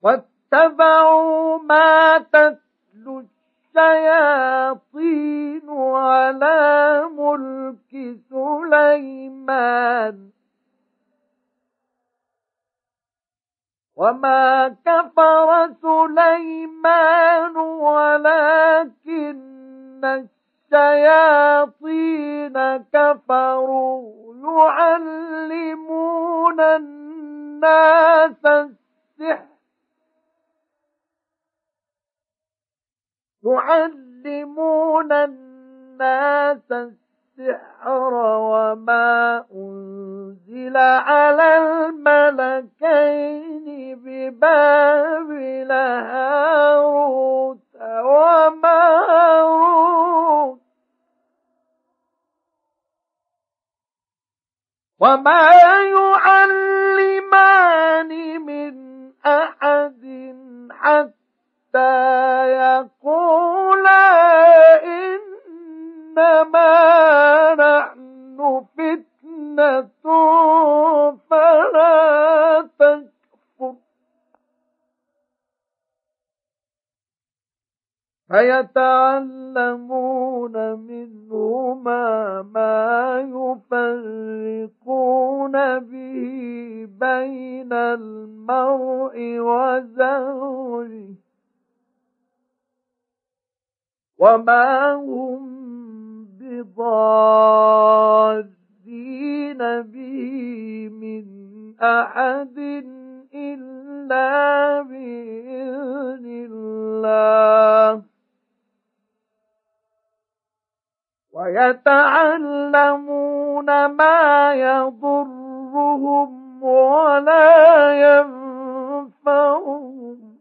واتبعوا ما تتلو الشياطين على ملك سليمان وما كفر سليمان ولكن الشياطين كفروا يعلمون الناس السحر وما أنزل على الملكين ببابل هاروت وماروت وما يعلمان من أحد حتى يقولا إنما نحن فتنة فلا تكفر فيتعلمون منهما ما يفرقون به بين المرء وزوجه وما هم بضارين به من أحد إلا بإذن الله ويتعلمون ما يضرهم ولا ينفعهم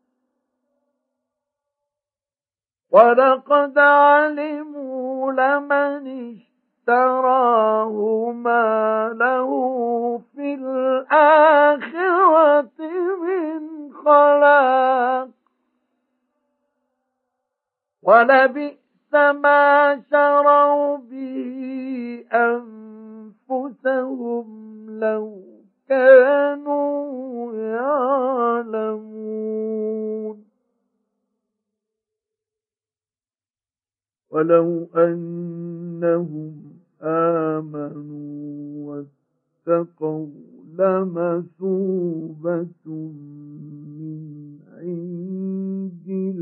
ولقد علموا لمن اشتراه ما له في الآخرة من خلاق ولبئس ما شروا به أنفسهم لو كانوا يعلمون ولو أنهم آمنوا واتقوا لمثوبة من عند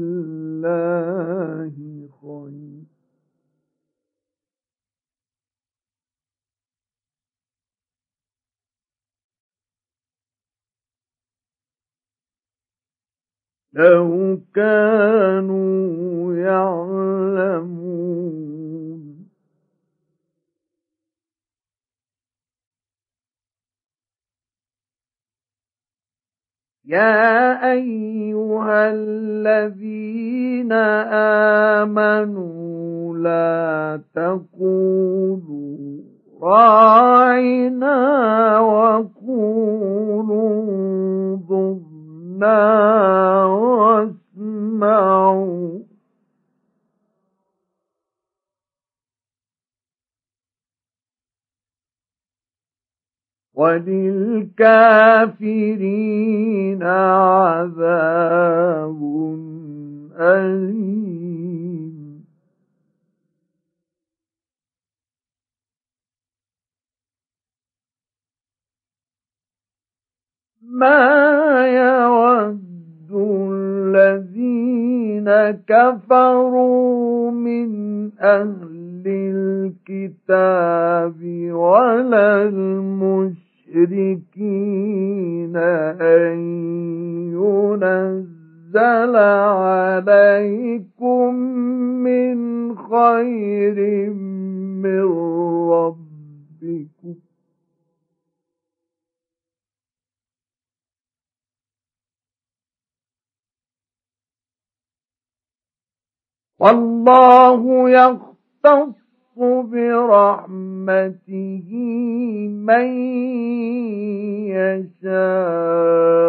الله خير لو كانوا يعلمون يا أيها الذين آمنوا لا تقولوا راعنا وقولوا انظرنا واسمعوا وللكافرين عذاب أليم ما يود الذين كفروا من أهل الكتاب ولا المشركين أن ينزل عليكم من خير من ربكم والله يختص برحمته من يشاء